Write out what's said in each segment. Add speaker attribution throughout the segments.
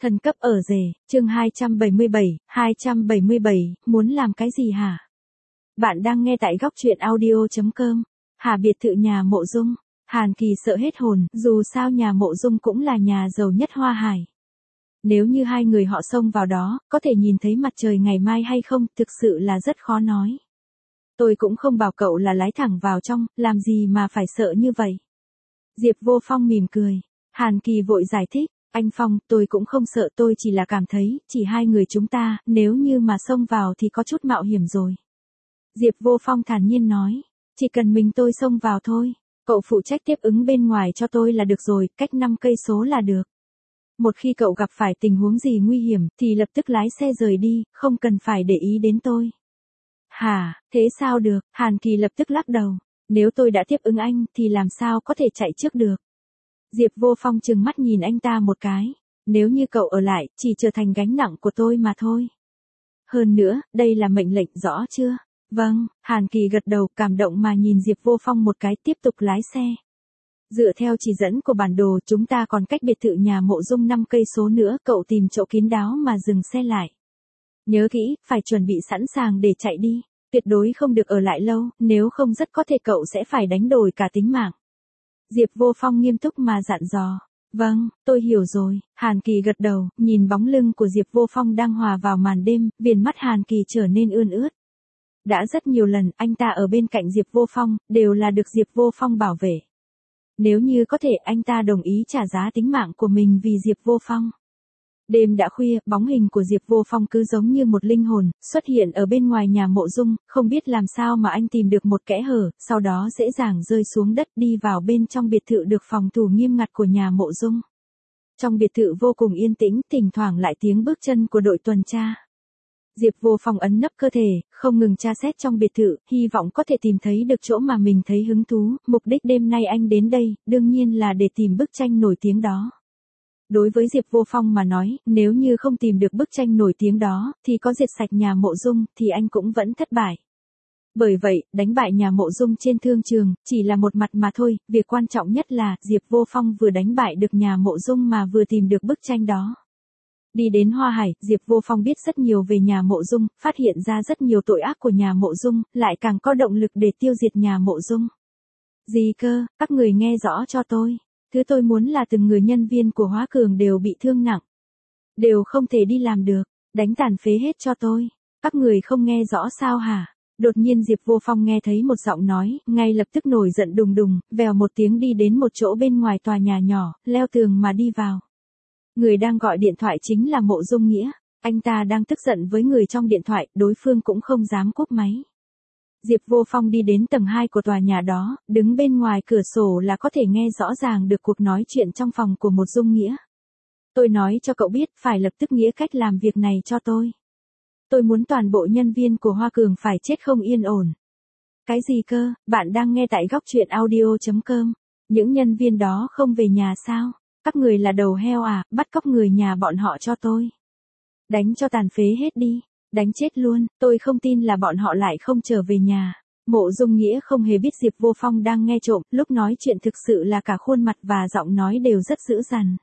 Speaker 1: Thần cấp ở rể, chương 277, muốn làm cái gì hả? Bạn đang nghe tại góc truyện audio.com. Hà biệt thự nhà Mộ Dung. Hàn Kỳ sợ hết hồn, dù sao nhà Mộ Dung cũng là nhà giàu nhất Hoa Hải. Nếu như hai người họ xông vào đó, có thể nhìn thấy mặt trời ngày mai hay không, thực sự là rất khó nói. Tôi cũng không bảo cậu là lái thẳng vào trong, làm gì mà phải sợ như vậy. Diệp Vô Phong mỉm cười. Hàn Kỳ vội giải thích. Anh Phong, tôi cũng không sợ, tôi chỉ là cảm thấy, chỉ hai người chúng ta, nếu như mà xông vào thì có chút mạo hiểm rồi. Diệp Vô Phong thản nhiên nói, chỉ cần mình tôi xông vào thôi, cậu phụ trách tiếp ứng bên ngoài cho tôi là được rồi, cách 5 cây số là được. Một khi cậu gặp phải tình huống gì nguy hiểm, thì lập tức lái xe rời đi, không cần phải để ý đến tôi. Hả, thế sao được, Hàn Kỳ lập tức lắc đầu, nếu tôi đã tiếp ứng anh, thì làm sao có thể chạy trước được. Diệp Vô Phong trừng mắt nhìn anh ta một cái. Nếu như cậu ở lại, chỉ trở thành gánh nặng của tôi mà thôi. Hơn nữa, đây là mệnh lệnh, rõ chưa? Vâng, Hàn Kỳ gật đầu, cảm động mà nhìn Diệp Vô Phong một cái, tiếp tục lái xe. Dựa theo chỉ dẫn của bản đồ, chúng ta còn cách biệt thự nhà Mộ Dung 5 cây số nữa, cậu tìm chỗ kín đáo mà dừng xe lại. Nhớ kỹ, phải chuẩn bị sẵn sàng để chạy đi. Tuyệt đối không được ở lại lâu, nếu không rất có thể cậu sẽ phải đánh đổi cả tính mạng. Diệp Vô Phong nghiêm túc mà dặn dò. Vâng, tôi hiểu rồi. Hàn Kỳ gật đầu, nhìn bóng lưng của Diệp Vô Phong đang hòa vào màn đêm, viền mắt Hàn Kỳ trở nên ươn ướt. Đã rất nhiều lần anh ta ở bên cạnh Diệp Vô Phong, đều là được Diệp Vô Phong bảo vệ. Nếu như có thể anh ta đồng ý trả giá tính mạng của mình vì Diệp Vô Phong. Đêm đã khuya, bóng hình của Diệp Vô Phong cứ giống như một linh hồn, xuất hiện ở bên ngoài nhà Mộ Dung, không biết làm sao mà anh tìm được một kẽ hở, sau đó dễ dàng rơi xuống đất đi vào bên trong biệt thự được phòng thủ nghiêm ngặt của nhà Mộ Dung. Trong biệt thự vô cùng yên tĩnh, thỉnh thoảng lại tiếng bước chân của đội tuần tra. Diệp Vô Phong ấn nấp cơ thể, không ngừng tra xét trong biệt thự, hy vọng có thể tìm thấy được chỗ mà mình thấy hứng thú, mục đích đêm nay anh đến đây, đương nhiên là để tìm bức tranh nổi tiếng đó. Đối với Diệp Vô Phong mà nói, nếu như không tìm được bức tranh nổi tiếng đó, thì có diệt sạch nhà Mộ Dung, thì anh cũng vẫn thất bại. Bởi vậy, đánh bại nhà Mộ Dung trên thương trường, chỉ là một mặt mà thôi, việc quan trọng nhất là, Diệp Vô Phong vừa đánh bại được nhà Mộ Dung mà vừa tìm được bức tranh đó. Đi đến Hoa Hải, Diệp Vô Phong biết rất nhiều về nhà Mộ Dung, phát hiện ra rất nhiều tội ác của nhà Mộ Dung, lại càng có động lực để tiêu diệt nhà Mộ Dung. Gì cơ, các người nghe rõ cho tôi. Thứ tôi muốn là từng người nhân viên của Hóa Cường đều bị thương nặng. Đều không thể đi làm được, đánh tàn phế hết cho tôi. Các người không nghe rõ sao hả? Đột nhiên Diệp Vô Phong nghe thấy một giọng nói, ngay lập tức nổi giận đùng đùng, vèo một tiếng đi đến một chỗ bên ngoài tòa nhà nhỏ, leo tường mà đi vào. Người đang gọi điện thoại chính là Mộ Dung Nghĩa. Anh ta đang tức giận với người trong điện thoại, đối phương cũng không dám cúp máy. Diệp Vô Phong đi đến tầng 2 của tòa nhà đó, đứng bên ngoài cửa sổ là có thể nghe rõ ràng được cuộc nói chuyện trong phòng của Mộ Dung Nghĩa. Tôi nói cho cậu biết, phải lập tức nghĩa cách làm việc này cho tôi. Tôi muốn toàn bộ nhân viên của Hoa Cường phải chết không yên ổn. Cái gì cơ, bạn đang nghe tại góc truyện audio.com. Những nhân viên đó không về nhà sao? Các người là đầu heo à, bắt cóc người nhà bọn họ cho tôi. Đánh cho tàn phế hết đi. Đánh chết luôn, tôi không tin là bọn họ lại không trở về nhà. Mộ Dung Nghĩa không hề biết Diệp Vô Phong đang nghe trộm, lúc nói chuyện thực sự là cả khuôn mặt và giọng nói đều rất dữ dằn.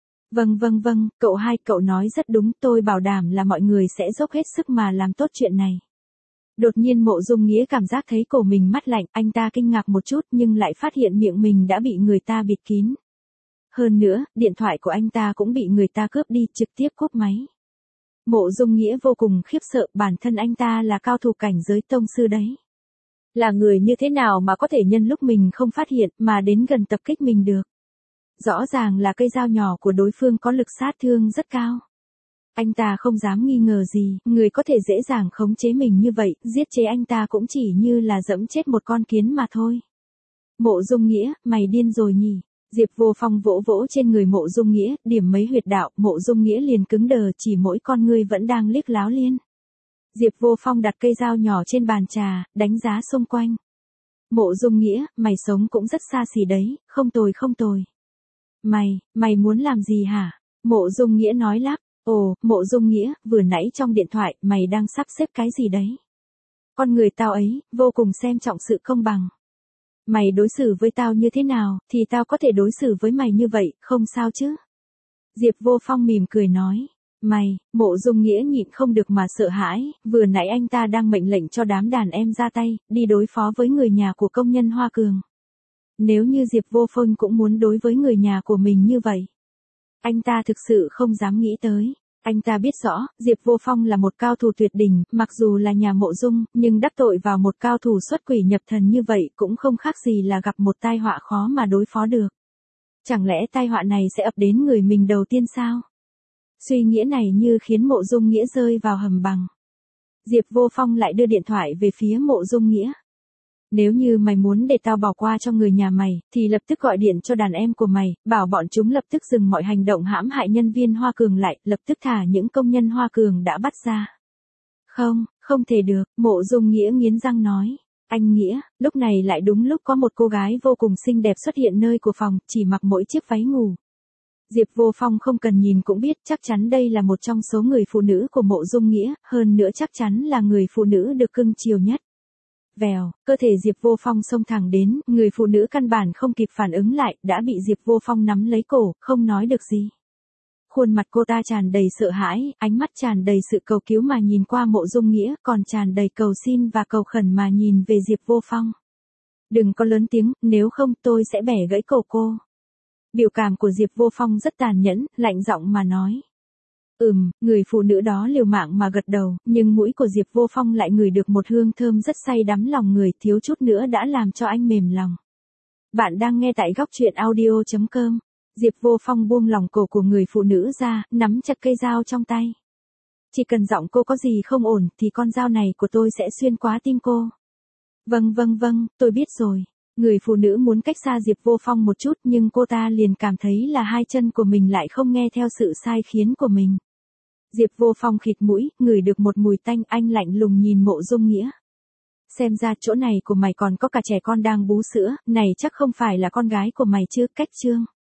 Speaker 1: Vâng, cậu nói rất đúng, tôi bảo đảm là mọi người sẽ dốc hết sức mà làm tốt chuyện này. Đột nhiên Mộ Dung Nghĩa cảm giác thấy cổ mình mát lạnh, anh ta kinh ngạc một chút nhưng lại phát hiện miệng mình đã bị người ta bịt kín. Hơn nữa, điện thoại của anh ta cũng bị người ta cướp đi, trực tiếp cúp máy. Mộ Dung Nghĩa vô cùng khiếp sợ, bản thân anh ta là cao thủ cảnh giới tông sư đấy. Là người như thế nào mà có thể nhân lúc mình không phát hiện mà đến gần tập kích mình được. Rõ ràng là cây dao nhỏ của đối phương có lực sát thương rất cao. Anh ta không dám nghi ngờ gì, người có thể dễ dàng khống chế mình như vậy, giết chế anh ta cũng chỉ như là dẫm chết một con kiến mà thôi. Mộ Dung Nghĩa, mày điên rồi nhỉ? Diệp Vô Phong vỗ vỗ trên người Mộ Dung Nghĩa, điểm mấy huyệt đạo, Mộ Dung Nghĩa liền cứng đờ, chỉ mỗi con ngươi vẫn đang liếc láo liên. Diệp Vô Phong đặt cây dao nhỏ trên bàn trà, đánh giá xung quanh. Mộ Dung Nghĩa, mày sống cũng rất xa xỉ đấy, không tồi. Mày muốn làm gì hả? Mộ Dung Nghĩa nói lắp, ồ, Mộ Dung Nghĩa, vừa nãy trong điện thoại, mày đang sắp xếp cái gì đấy? Con người tao ấy, vô cùng xem trọng sự công bằng. Mày đối xử với tao như thế nào, thì tao có thể đối xử với mày như vậy, không sao chứ? Diệp Vô Phong mỉm cười nói. Mày, Mộ Dung Nghĩa nhịn không được mà sợ hãi, vừa nãy anh ta đang mệnh lệnh cho đám đàn em ra tay, đi đối phó với người nhà của công nhân Hoa Cường. Nếu như Diệp Vô Phong cũng muốn đối với người nhà của mình như vậy, anh ta thực sự không dám nghĩ tới. Anh ta biết rõ, Diệp Vô Phong là một cao thủ tuyệt đỉnh, mặc dù là nhà Mộ Dung, nhưng đắc tội vào một cao thủ xuất quỷ nhập thần như vậy cũng không khác gì là gặp một tai họa khó mà đối phó được. Chẳng lẽ tai họa này sẽ ập đến người mình đầu tiên sao? Suy nghĩ này như khiến Mộ Dung Nghĩa rơi vào hầm băng. Diệp Vô Phong lại đưa điện thoại về phía Mộ Dung Nghĩa. Nếu như mày muốn để tao bỏ qua cho người nhà mày, thì lập tức gọi điện cho đàn em của mày, bảo bọn chúng lập tức dừng mọi hành động hãm hại nhân viên Hoa Cường lại, lập tức thả những công nhân Hoa Cường đã bắt ra. Không, không thể được, Mộ Dung Nghĩa nghiến răng nói. Anh Nghĩa, lúc này lại đúng lúc có một cô gái vô cùng xinh đẹp xuất hiện nơi của phòng, chỉ mặc mỗi chiếc váy ngủ. Diệp Vô Phong không cần nhìn cũng biết chắc chắn đây là một trong số người phụ nữ của Mộ Dung Nghĩa, hơn nữa chắc chắn là người phụ nữ được cưng chiều nhất. Vèo, cơ thể Diệp Vô Phong xông thẳng đến, người phụ nữ căn bản không kịp phản ứng lại, đã bị Diệp Vô Phong nắm lấy cổ, không nói được gì. Khuôn mặt cô ta tràn đầy sợ hãi, ánh mắt tràn đầy sự cầu cứu mà nhìn qua Mộ Dung Nghĩa, còn tràn đầy cầu xin và cầu khẩn mà nhìn về Diệp Vô Phong. Đừng có lớn tiếng, nếu không tôi sẽ bẻ gãy cổ cô. Biểu cảm của Diệp Vô Phong rất tàn nhẫn, lạnh giọng mà nói. Người phụ nữ đó liều mạng mà gật đầu, nhưng mũi của Diệp Vô Phong lại ngửi được một hương thơm rất say đắm lòng người, thiếu chút nữa đã làm cho anh mềm lòng. Bạn đang nghe tại góc truyện audio.com. Diệp Vô Phong buông lòng cổ của người phụ nữ ra, nắm chặt cây dao trong tay. Chỉ cần giọng cô có gì không ổn, thì con dao này của tôi sẽ xuyên qua tim cô. Vâng, tôi biết rồi. Người phụ nữ muốn cách xa Diệp Vô Phong một chút nhưng cô ta liền cảm thấy là hai chân của mình lại không nghe theo sự sai khiến của mình. Diệp Vô Phong khịt mũi, ngửi được một mùi tanh, anh lạnh lùng nhìn Mộ Dung Nghĩa. Xem ra chỗ này của mày còn có cả trẻ con đang bú sữa, này chắc không phải là con gái của mày chứ, cách chương.